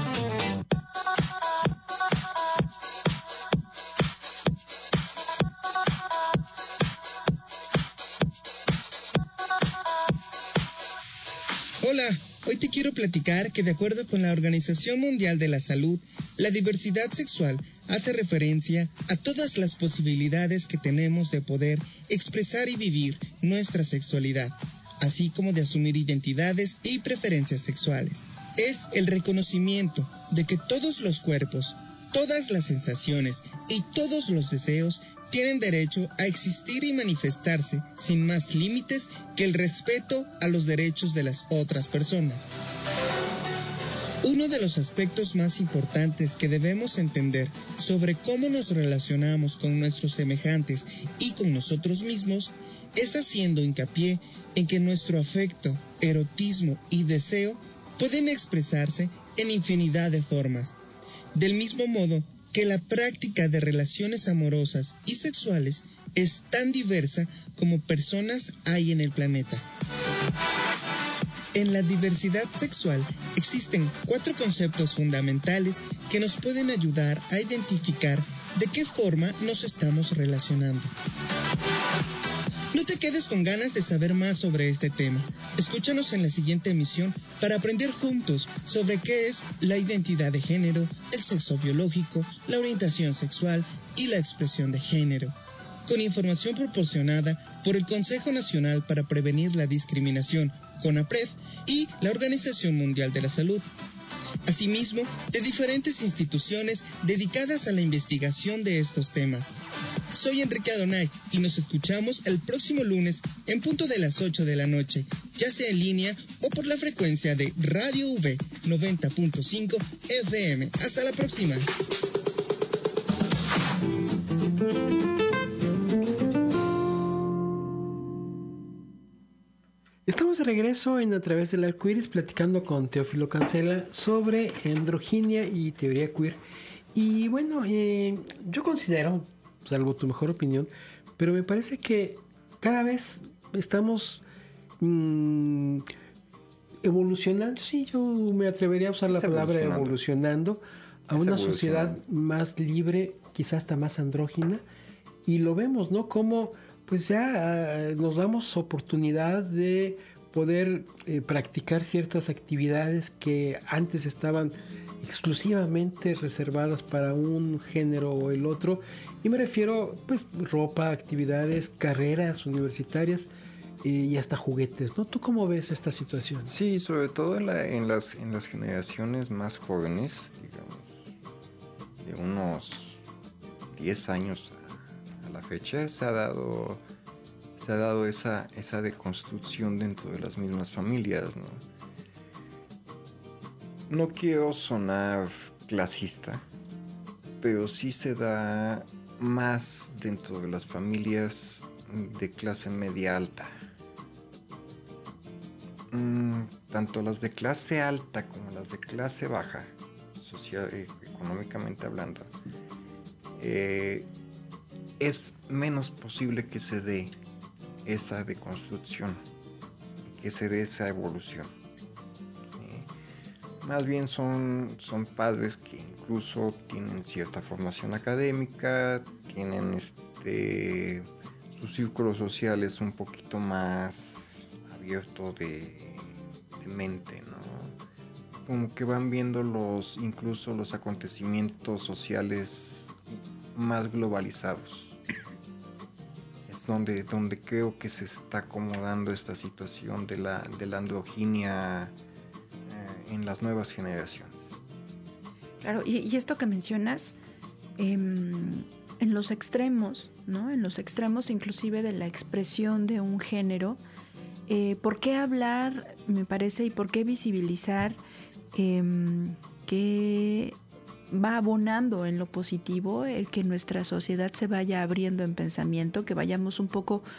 Q: Hola, hoy te quiero platicar que de acuerdo con la Organización Mundial de la Salud, la diversidad sexual hace referencia a todas las posibilidades que tenemos de poder expresar y vivir nuestra sexualidad, así como de asumir identidades y preferencias sexuales. Es el reconocimiento de que todos los cuerpos, todas las sensaciones y todos los deseos tienen derecho a existir y manifestarse sin más límites que el respeto a los derechos de las otras personas. Uno de los aspectos más importantes que debemos entender sobre cómo nos relacionamos con nuestros semejantes y con nosotros mismos es haciendo hincapié en que nuestro afecto, erotismo y deseo pueden expresarse en infinidad de formas. Del mismo modo que la práctica de relaciones amorosas y sexuales es tan diversa como personas hay en el planeta. En la diversidad sexual existen cuatro conceptos fundamentales que nos pueden ayudar a identificar de qué forma nos estamos relacionando. No te quedes con ganas de saber más sobre este tema. Escúchanos en la siguiente emisión para aprender juntos sobre qué es la identidad de género, el sexo biológico, la orientación sexual y la expresión de género. Con información proporcionada por el Consejo Nacional para Prevenir la Discriminación, CONAPRED, y la Organización Mundial de la Salud. Asimismo, de diferentes instituciones dedicadas a la investigación de estos temas. Soy Enrique Adonay y nos escuchamos el próximo lunes en punto de las ocho de la noche, ya sea en línea o por la frecuencia de Radio V noventa punto cinco F M. Hasta la próxima.
F: Estamos de regreso en A Través del Arco Iris platicando con Teófilo Cancela sobre androginia y teoría queer. Y bueno, eh, yo considero, salvo tu mejor opinión, pero me parece que cada vez estamos mmm, evolucionando. Sí, yo me atrevería a usar la palabra evolucionando a una sociedad más libre, quizás hasta más andrógina. Y lo vemos, ¿no? Como pues ya uh, nos damos oportunidad de poder eh, practicar ciertas actividades que antes estaban exclusivamente reservadas para un género o el otro, y me refiero pues ropa, actividades, carreras universitarias eh, y hasta juguetes, ¿no? ¿Tú cómo ves esta situación?
H: Sí, sobre todo en, la, en, las, en las generaciones más jóvenes, digamos, de unos diez años a, a la fecha, se ha dado, se ha dado esa, esa deconstrucción dentro de las mismas familias, ¿no? No quiero sonar clasista, pero sí se da más dentro de las familias de clase media alta. Mm, tanto las de clase alta como las de clase baja, social, eh, económicamente hablando, eh, es menos posible que se dé esa deconstrucción, que se dé esa evolución. Más bien son, son padres que incluso tienen cierta formación académica, tienen este, su círculo social es un poquito más abierto de, de mente, ¿no? Como que van viendo los, incluso los acontecimientos sociales más globalizados. Es donde, donde creo que se está acomodando esta situación de la, de la androginia en las nuevas generaciones.
G: Claro, y, y esto que mencionas, eh, en los extremos, ¿no? En los extremos inclusive de la expresión de un género, eh, ¿por qué hablar, me parece, y por qué visibilizar eh, que va abonando en lo positivo el que nuestra sociedad se vaya abriendo en pensamiento, que vayamos un poco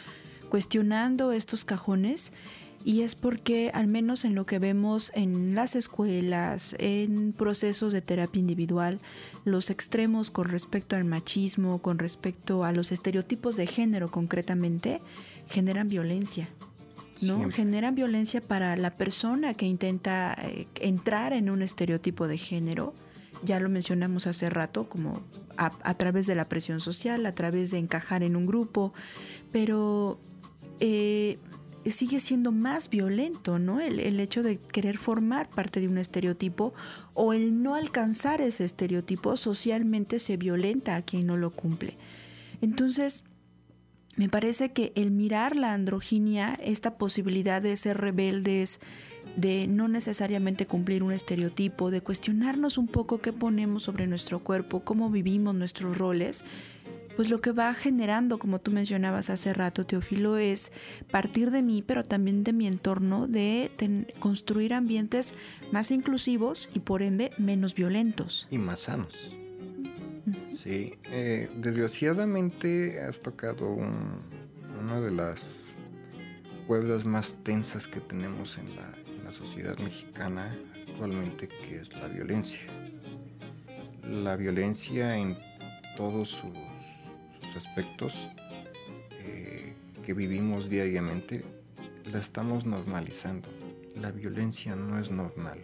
G: cuestionando estos cajones, y es porque al menos en lo que vemos en las escuelas, en procesos de terapia individual, los extremos con respecto al machismo, con respecto a los estereotipos de género concretamente, generan violencia, ¿no? Siempre. Generan violencia para la persona que intenta eh, entrar en un estereotipo de género. Ya lo mencionamos hace rato, como a, a través de la presión social, a través de encajar en un grupo, pero eh, sigue siendo más violento, ¿no? El, el hecho de querer formar parte de un estereotipo o el no alcanzar ese estereotipo socialmente se violenta a quien no lo cumple. Entonces, me parece que el mirar la androginia, esta posibilidad de ser rebeldes, de no necesariamente cumplir un estereotipo, de cuestionarnos un poco qué ponemos sobre nuestro cuerpo, cómo vivimos nuestros roles, pues lo que va generando, como tú mencionabas hace rato, Teófilo, es partir de mí, pero también de mi entorno, de ten, construir ambientes más inclusivos y por ende menos violentos.
H: Y más sanos. Sí, eh, desgraciadamente has tocado un, una de las cuerdas más tensas que tenemos en la, en la sociedad mexicana actualmente, que es la violencia. La violencia en todos sus, sus aspectos eh, que vivimos diariamente, la estamos normalizando. La violencia no es normal.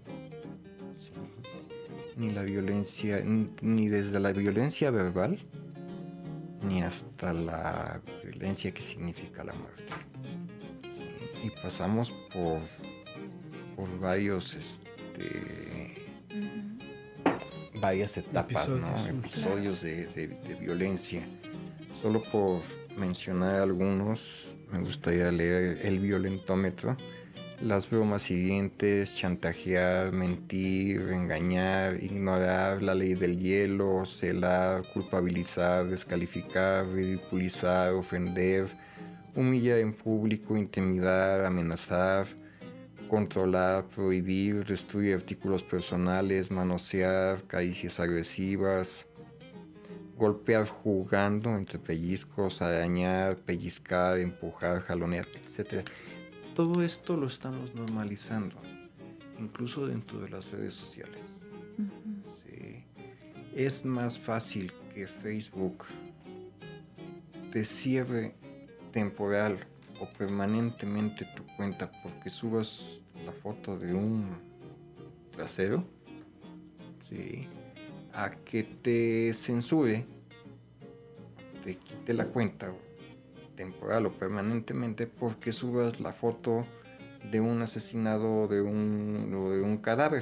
H: Ni la violencia, ni desde la violencia verbal, ni hasta la violencia que significa la muerte. Y pasamos por, por varios, este, uh-huh. varias etapas, episodios, ¿no? Episodios claro. de, de, de violencia. Solo por mencionar algunos, me gustaría leer El Violentómetro. Las bromas siguientes: chantajear, mentir, engañar, ignorar la ley del hielo, celar, culpabilizar, descalificar, ridiculizar, ofender, humillar en público, intimidar, amenazar, controlar, prohibir, destruir artículos personales, manosear, caricias agresivas, golpear jugando entre pellizcos, arañar, pellizcar, empujar, jalonear, etcétera. Todo esto lo estamos normalizando, incluso dentro de las redes sociales. Uh-huh. Sí. Es más fácil que Facebook te cierre temporal o permanentemente tu cuenta porque subas la foto de un trasero, sí, a que te censure, te quite la cuenta temporal o permanentemente porque subas la foto de un asesinado o de un, o de un cadáver.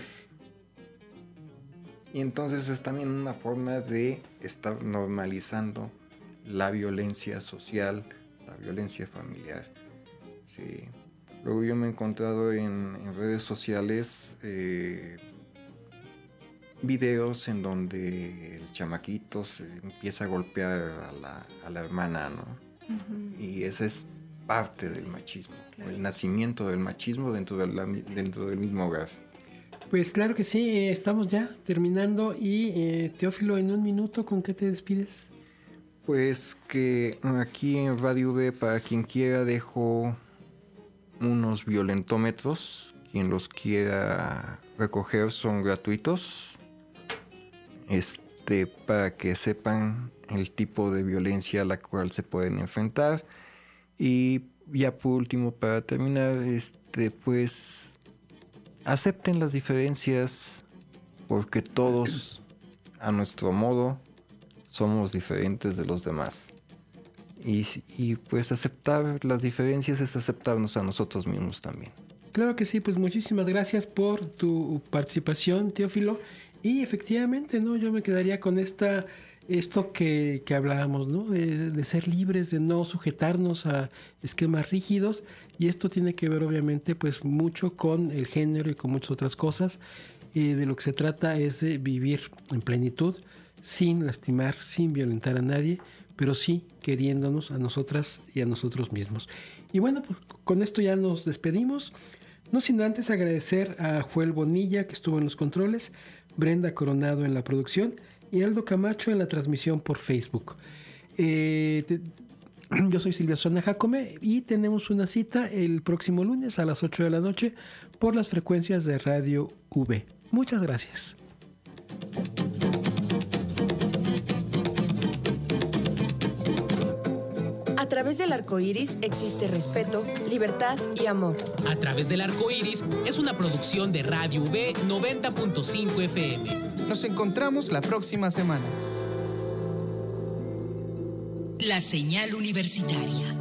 H: Y entonces es también una forma de estar normalizando la violencia social, la violencia familiar. Sí. Luego yo me he encontrado en, en redes sociales eh, videos en donde el chamaquito se empieza a golpear a la, a la hermana, ¿no? Uh-huh. Y esa es parte del machismo, claro. El nacimiento del machismo dentro, de la, dentro del mismo hogar.
F: Pues claro que sí, eh, estamos ya terminando y eh, Teófilo, en un minuto, ¿con qué te despides?
H: Pues que aquí en Radio V, para quien quiera, dejo unos violentómetros. Quien los quiera recoger son gratuitos, este, para que sepan el tipo de violencia a la cual se pueden enfrentar. Y ya por último, para terminar, este, pues acepten las diferencias, porque todos a nuestro modo somos diferentes de los demás. Y, y pues aceptar las diferencias es aceptarnos a nosotros mismos también.
F: Claro que sí, pues muchísimas gracias por tu participación, Teófilo. Y efectivamente, ¿no? Yo me quedaría con esta esto que, que hablábamos, ¿no? De, de ser libres, de no sujetarnos a esquemas rígidos, y esto tiene que ver obviamente pues mucho con el género y con muchas otras cosas. Eh, de lo que se trata es de vivir en plenitud, sin lastimar, sin violentar a nadie, pero sí queriéndonos a nosotras y a nosotros mismos. Y bueno, pues con esto ya nos despedimos, no sin antes agradecer a Joel Bonilla, que estuvo en los controles, Brenda Coronado en la producción y Aldo Camacho en la transmisión por Facebook. Eh, te, Yo soy Silvia Zona Jacome y tenemos una cita el próximo lunes a las ocho de la noche por las frecuencias de Radio V. Muchas gracias.
A: A través del arco iris existe respeto, libertad y amor.
B: A través del arco iris es una producción de Radio V noventa punto cinco F M.
D: Nos encontramos la próxima semana.
R: La señal universitaria.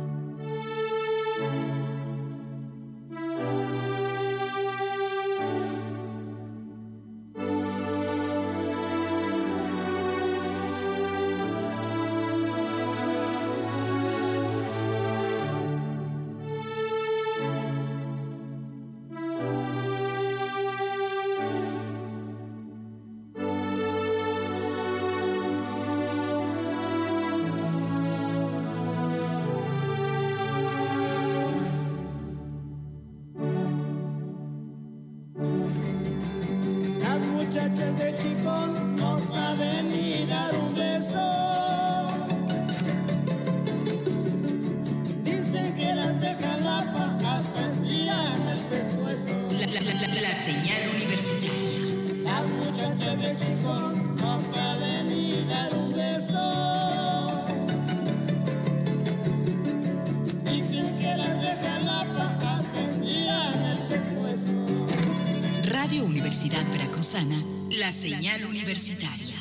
S: Muchachas de Chicón no saben ni dar un beso. Dicen que las deja Lapa hasta estiran el pescuezo.
R: La, la, la, la, la señal universitaria.
S: Las muchachas de Chicón no saben ni dar un beso. Dicen que las deja Lapa hasta estiran el pescuezo.
R: Radio Universidad Veracruzana, la señal universitaria.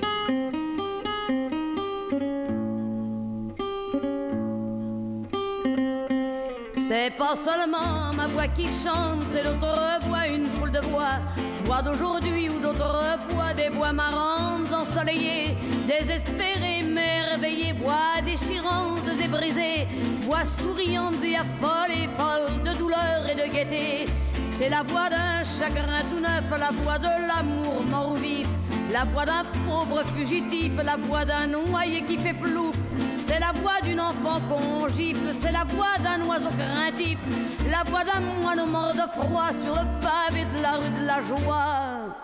T: C'est pas seulement ma voix qui chante, c'est d'autres voix, une foule de voix. Voix d'aujourd'hui ou d'autres voix, des voix marrantes, ensoleillées, désespérées, merveillées, voix déchirantes et brisées, voix souriantes et affolées, folles de douleur et de gaieté. C'est la voix d'un chagrin tout neuf, la voix de l'amour mort ou vif, la voix d'un pauvre fugitif, la voix d'un noyé qui fait plouf. C'est la voix d'une enfant qu'on gifle, c'est la voix d'un oiseau craintif, la voix d'un moine mort de froid sur le pavé de la rue de la Joie.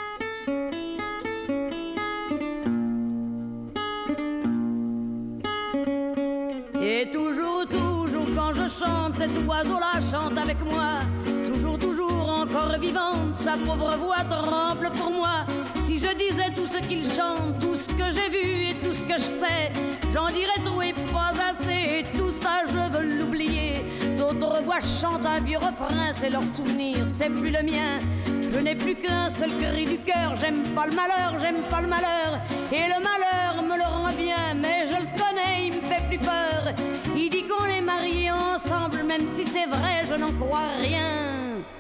T: Et toujours, toujours quand je chante, cet oiseau-là chante avec moi. Toujours, toujours encore vivante, sa pauvre voix tremble pour moi. Si je disais tout ce qu'il chante, tout ce que j'ai vu et tout ce que je sais, j'en dirais trop et pas assez, et tout ça je veux l'oublier. D'autres voix chantent un vieux refrain, c'est leur souvenir, c'est plus le mien. Je n'ai plus qu'un seul cri du cœur, j'aime pas le malheur, j'aime pas le malheur. Et le malheur me le rend bien, mais je le connais, il me fait plus peur. Il dit qu'on est mariés ensemble, même si c'est vrai, je n'en crois rien.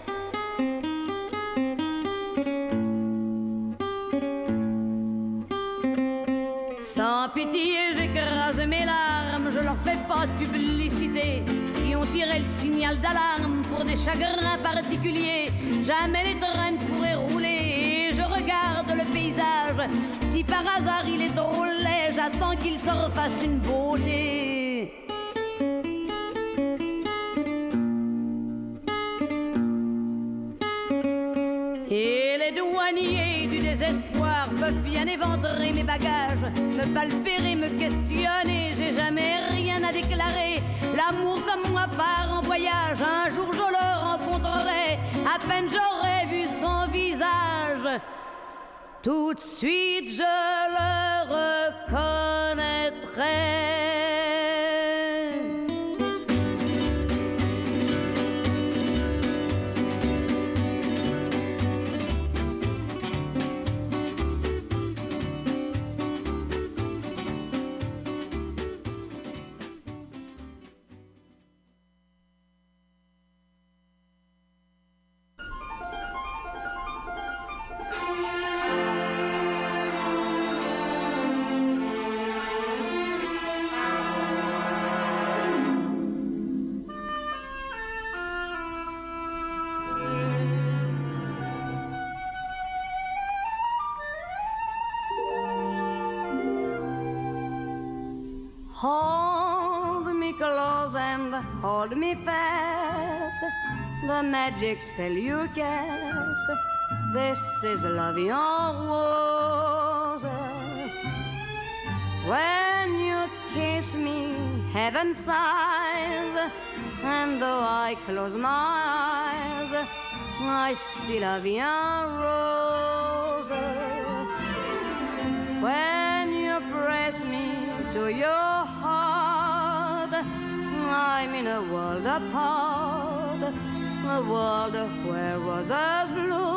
T: Sans pitié, j'écrase mes larmes, je leur fais pas de publicité. Si on tirait le signal d'alarme pour des chagrins particuliers, jamais les trains ne pourraient rouler. Et je regarde le paysage, si par hasard il est trop laid, j'attends qu'il se refasse une beauté. Et les douaniers du désespoir peuvent bien éventrer mes bagages, me palpérer, me questionner, j'ai jamais rien à déclarer. L'amour comme moi part en voyage, un jour je le rencontrerai, à peine j'aurai vu son visage, tout de suite je le reconnaîtrai. Hold me close and hold me fast, the magic spell you cast, this is love en rose. When you kiss kiss me heaven sighs, and though I close my eyes, I see la vie en rose. When you press me to your heart, I'm in a world apart, a world where roses bloom.